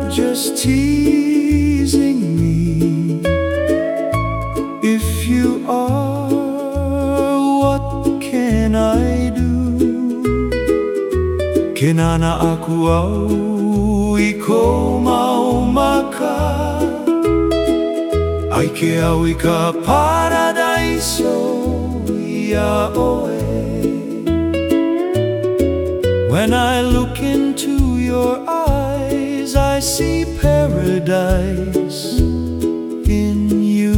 just teasing me? If you are, what can I do? Kinana aku au ikaw maumaka, ay ke au ika paradiso ia oe. When I look into your eyes, I see paradise in you.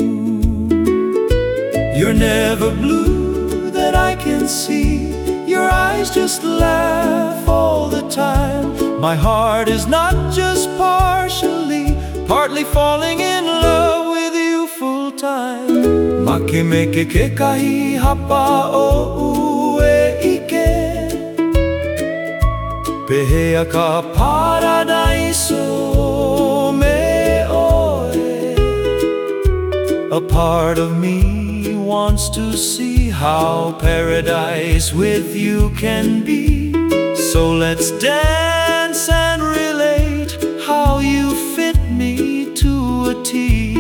You're never blue that I can see. Your eyes just laugh all the time. My heart is not just partly falling in love with you full time. Makemeke ke kahi hapa o ue ike, pehea ka paradiso me oe. A part of me wants to see how paradise with you can be. So let's dance and relate how you fit me to a T.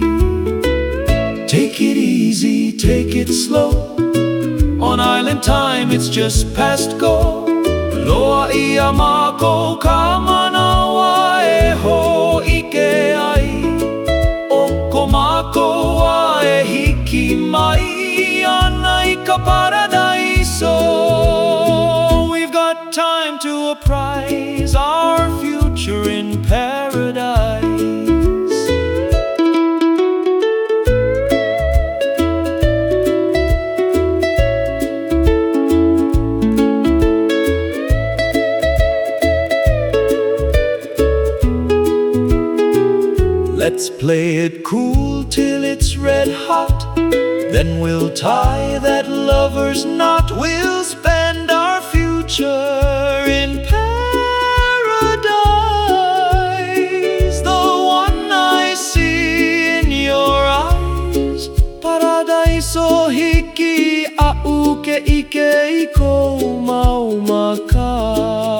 Take it easy, take it slow. On island time it's just past go. Loa ia mako ka manawa e ho ike ai. O mako wa e hiki mai ana ika paradiso. We've got time to apprise our future in paradise. Let's play it cool till it's red hot. Then we'll tie that lover's knot. We'll spend our future in paradise. The one I see in your eyes. Paradiso hiki auke ike iko maumaka.